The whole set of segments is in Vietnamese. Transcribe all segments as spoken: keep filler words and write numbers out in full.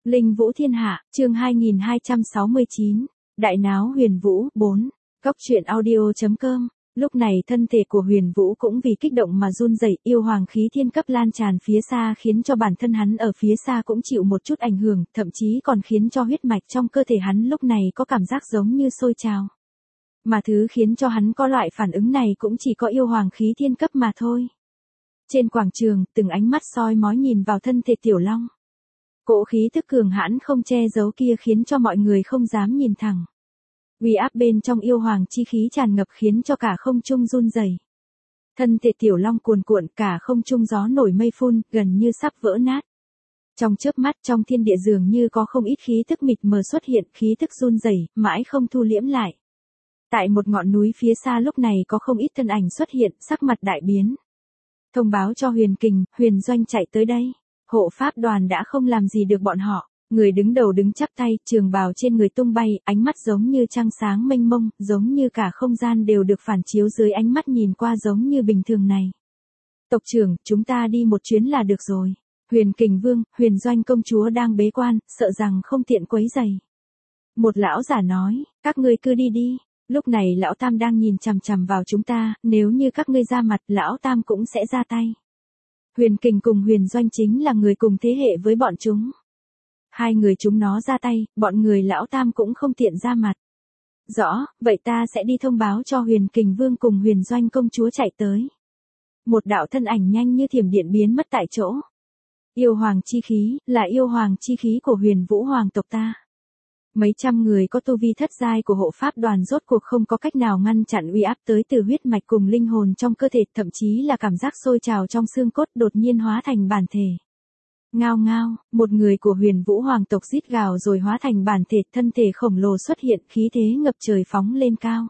Linh Vũ Thiên Hạ, chương hai nghìn hai trăm sáu mươi chín, Đại náo Huyền Vũ, bốn, Cóc truyện audio chấm com. Lúc này thân thể của Huyền Vũ cũng vì kích động mà run rẩy, yêu hoàng khí thiên cấp lan tràn phía xa khiến cho bản thân hắn ở phía xa cũng chịu một chút ảnh hưởng, thậm chí còn khiến cho huyết mạch trong cơ thể hắn lúc này có cảm giác giống như sôi trào. Mà thứ khiến cho hắn có loại phản ứng này cũng chỉ có yêu hoàng khí thiên cấp mà thôi. Trên quảng trường, từng ánh mắt soi mói nhìn vào thân thể Tiểu Long. Cỗ khí tức cường hãn không che giấu kia khiến cho mọi người không dám nhìn thẳng. Uy áp bên trong yêu hoàng chi khí tràn ngập khiến cho cả không trung run rẩy. Thân thể Tiểu Long cuồn cuộn, cả không trung gió nổi mây phun, gần như sắp vỡ nát. Trong chớp mắt trong thiên địa dường như có không ít khí tức mịt mờ xuất hiện, khí tức run rẩy, mãi không thu liễm lại. Tại một ngọn núi phía xa lúc này có không ít thân ảnh xuất hiện, sắc mặt đại biến. Thông báo cho Huyền Kình, Huyền Doanh chạy tới đây. Hộ pháp đoàn đã không làm gì được bọn họ, người đứng đầu đứng chắp tay, trường bào trên người tung bay, ánh mắt giống như trăng sáng mênh mông, giống như cả không gian đều được phản chiếu dưới ánh mắt nhìn qua giống như bình thường này. Tộc trưởng, chúng ta đi một chuyến là được rồi. Huyền Kình Vương, Huyền Doanh công chúa đang bế quan, sợ rằng không tiện quấy rầy. Một lão giả nói, các ngươi cứ đi đi. Lúc này lão Tam đang nhìn chằm chằm vào chúng ta, nếu như các ngươi ra mặt, lão Tam cũng sẽ ra tay. Huyền Kình cùng Huyền Doanh chính là người cùng thế hệ với bọn chúng. Hai người chúng nó ra tay, bọn người lão Tam cũng không tiện ra mặt. Rõ, vậy ta sẽ đi thông báo cho Huyền Kình Vương cùng Huyền Doanh công chúa chạy tới. Một đạo thân ảnh nhanh như thiểm điện biến mất tại chỗ. Yêu hoàng chi khí, là yêu hoàng chi khí của Huyền Vũ hoàng tộc ta. Mấy trăm người có tu vi thất giai của hộ pháp đoàn rốt cuộc không có cách nào ngăn chặn uy áp tới từ huyết mạch cùng linh hồn trong cơ thể, thậm chí là cảm giác sôi trào trong xương cốt đột nhiên hóa thành bản thể. Ngao ngao, một người của Huyền Vũ hoàng tộc rít gào rồi hóa thành bản thể, thân thể khổng lồ xuất hiện, khí thế ngập trời phóng lên cao.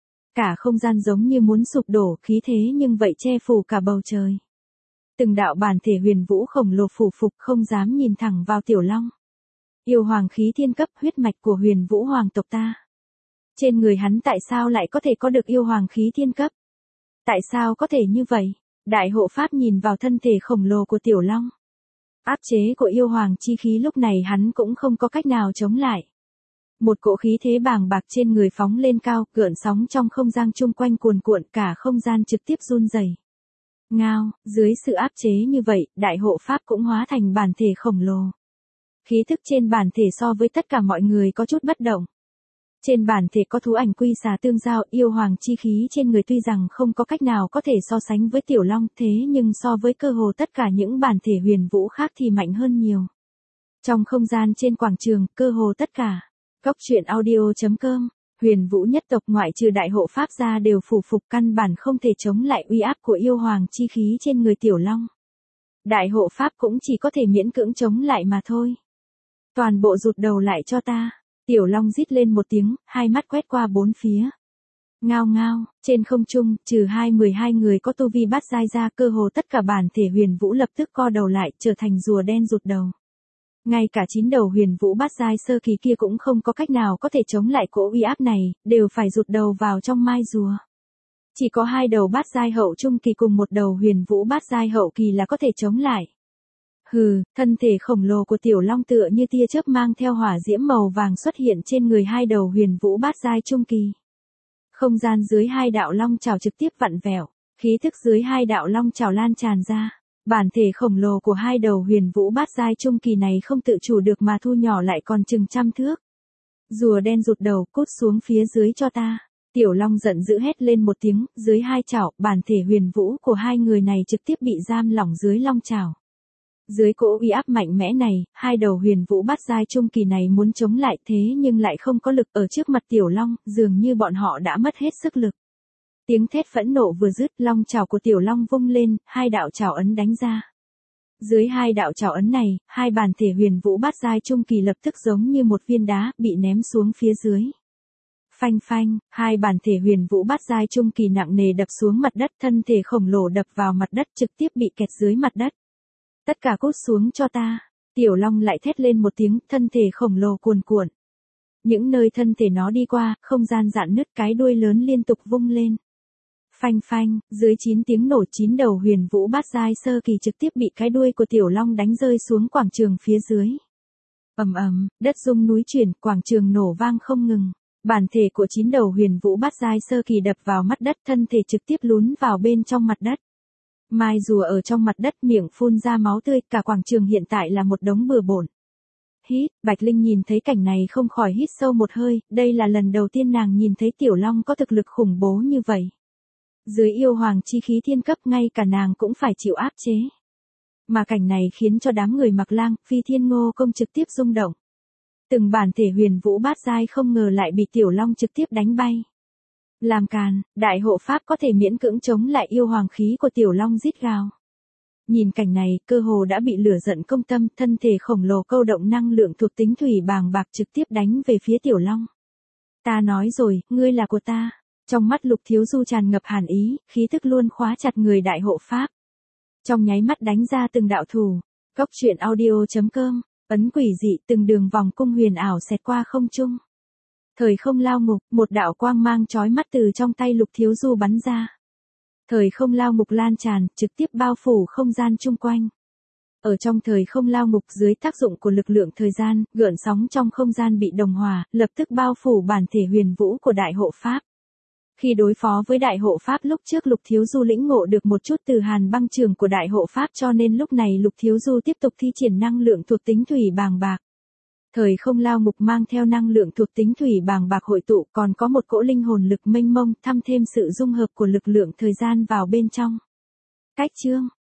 Cả không gian giống như muốn sụp đổ, khí thế nhưng vậy che phủ cả bầu trời. Từng đạo bản thể Huyền Vũ khổng lồ phủ phục không dám nhìn thẳng vào Tiểu Long. Yêu hoàng khí thiên cấp, huyết mạch của Huyền Vũ hoàng tộc ta. Trên người hắn tại sao lại có thể có được yêu hoàng khí thiên cấp? Tại sao có thể như vậy? Đại hộ pháp nhìn vào thân thể khổng lồ của Tiểu Long. Áp chế của yêu hoàng chi khí lúc này hắn cũng không có cách nào chống lại. Một cỗ khí thế bàng bạc trên người phóng lên cao, gợn sóng trong không gian chung quanh cuồn cuộn, cả không gian trực tiếp run rẩy. Ngao, dưới sự áp chế như vậy, đại hộ pháp cũng hóa thành bản thể khổng lồ. Khí thức trên bản thể so với tất cả mọi người có chút bất động. Trên bản thể có thú ảnh quy xà tương giao, yêu hoàng chi khí trên người tuy rằng không có cách nào có thể so sánh với Tiểu Long, thế nhưng so với cơ hồ tất cả những bản thể Huyền Vũ khác thì mạnh hơn nhiều. Trong không gian trên quảng trường, cơ hồ tất cả. Cóc truyện audio chấm com, Huyền Vũ nhất tộc ngoại trừ đại hộ pháp ra đều phủ phục, căn bản không thể chống lại uy áp của yêu hoàng chi khí trên người Tiểu Long. Đại hộ pháp cũng chỉ có thể miễn cưỡng chống lại mà thôi. Toàn bộ rụt đầu lại cho ta. Tiểu Long rít lên một tiếng, hai mắt quét qua bốn phía. Ngao ngao, trên không trung, trừ hai mười hai người có tu vi bát giai ra, cơ hồ tất cả bản thể Huyền Vũ lập tức co đầu lại, trở thành rùa đen rụt đầu. Ngay cả chín đầu Huyền Vũ bát giai sơ kỳ kia cũng không có cách nào có thể chống lại cỗ uy áp này, đều phải rụt đầu vào trong mai rùa. Chỉ có hai đầu bát giai hậu trung kỳ cùng một đầu Huyền Vũ bát giai hậu kỳ là có thể chống lại. Hừ, thân thể khổng lồ của Tiểu Long tựa như tia chớp mang theo hỏa diễm màu vàng xuất hiện trên người hai đầu Huyền Vũ bát giai trung kỳ. Không gian dưới hai đạo long trảo trực tiếp vặn vẹo, khí thức dưới hai đạo long trảo lan tràn ra. Bản thể khổng lồ của hai đầu Huyền Vũ bát giai trung kỳ này không tự chủ được mà thu nhỏ lại còn chừng trăm thước. Rùa đen rụt đầu, cút xuống phía dưới cho ta. Tiểu Long giận dữ hét lên một tiếng, dưới hai chảo, bản thể Huyền Vũ của hai người này trực tiếp bị giam lỏng dưới long trảo. Dưới cỗ uy áp mạnh mẽ này, hai đầu Huyền Vũ bát giai trung kỳ này muốn chống lại thế nhưng lại không có lực, ở trước mặt Tiểu Long, dường như bọn họ đã mất hết sức lực. Tiếng thét phẫn nộ vừa dứt, long trảo của Tiểu Long vung lên, hai đạo trảo ấn đánh ra. Dưới hai đạo trảo ấn này, hai bản thể Huyền Vũ bát giai trung kỳ lập tức giống như một viên đá, bị ném xuống phía dưới. Phanh phanh, hai bản thể Huyền Vũ bát giai trung kỳ nặng nề đập xuống mặt đất, thân thể khổng lồ đập vào mặt đất trực tiếp bị kẹt dưới mặt đất. Tất cả cút xuống cho ta. Tiểu Long lại thét lên một tiếng, thân thể khổng lồ cuồn cuộn. Những nơi thân thể nó đi qua, không gian rạn nứt, cái đuôi lớn liên tục vung lên. Phanh phanh, dưới chín tiếng nổ, chín đầu Huyền Vũ bát giai sơ kỳ trực tiếp bị cái đuôi của Tiểu Long đánh rơi xuống quảng trường phía dưới. Ầm ầm, đất rung núi chuyển, quảng trường nổ vang không ngừng. Bản thể của chín đầu huyền vũ bát giai sơ kỳ đập vào mắt đất, thân thể trực tiếp lún vào bên trong mặt đất. Mai rùa ở trong mặt đất, miệng phun ra máu tươi, cả quảng trường hiện tại là một đống bừa bộn. Hít, Bạch Linh nhìn thấy cảnh này không khỏi hít sâu một hơi, đây là lần đầu tiên nàng nhìn thấy Tiểu Long có thực lực khủng bố như vậy. Dưới yêu hoàng chi khí thiên cấp, ngay cả nàng cũng phải chịu áp chế. Mà cảnh này khiến cho đám người Mặc Lang, Phi Thiên Ngô Công trực tiếp rung động. Từng bản thể huyền vũ bát giai không ngờ lại bị Tiểu Long trực tiếp đánh bay. Làm càn, đại hộ pháp có thể miễn cưỡng chống lại yêu hoàng khí của Tiểu Long rít gào. Nhìn cảnh này, cơ hồ đã bị lửa giận công tâm, thân thể khổng lồ câu động năng lượng thuộc tính thủy bàng bạc trực tiếp đánh về phía Tiểu Long. Ta nói rồi, ngươi là của ta. Trong mắt Lục Thiếu Du tràn ngập hàn ý, khí tức luôn khóa chặt người đại hộ pháp. Trong nháy mắt đánh ra từng đạo thủ. Góc truyện audio chấm com, ấn quỷ dị, từng đường vòng cung huyền ảo xẹt qua không trung. Thời không lao ngục, một đạo quang mang chói mắt từ trong tay Lục Thiếu Du bắn ra. Thời không lao ngục lan tràn, trực tiếp bao phủ không gian chung quanh. Ở trong thời không lao ngục, dưới tác dụng của lực lượng thời gian, gợn sóng trong không gian bị đồng hòa, lập tức bao phủ bản thể huyền vũ của đại hộ pháp. Khi đối phó với đại hộ pháp lúc trước, Lục Thiếu Du lĩnh ngộ được một chút từ hàn băng trường của đại hộ pháp, cho nên lúc này Lục Thiếu Du tiếp tục thi triển năng lượng thuộc tính thủy bàng bạc. Thời không lao ngục mang theo năng lượng thuộc tính thủy bàng bạc hội tụ, còn có một cỗ linh hồn lực mênh mông, thăm thêm sự dung hợp của lực lượng thời gian vào bên trong. Cách chương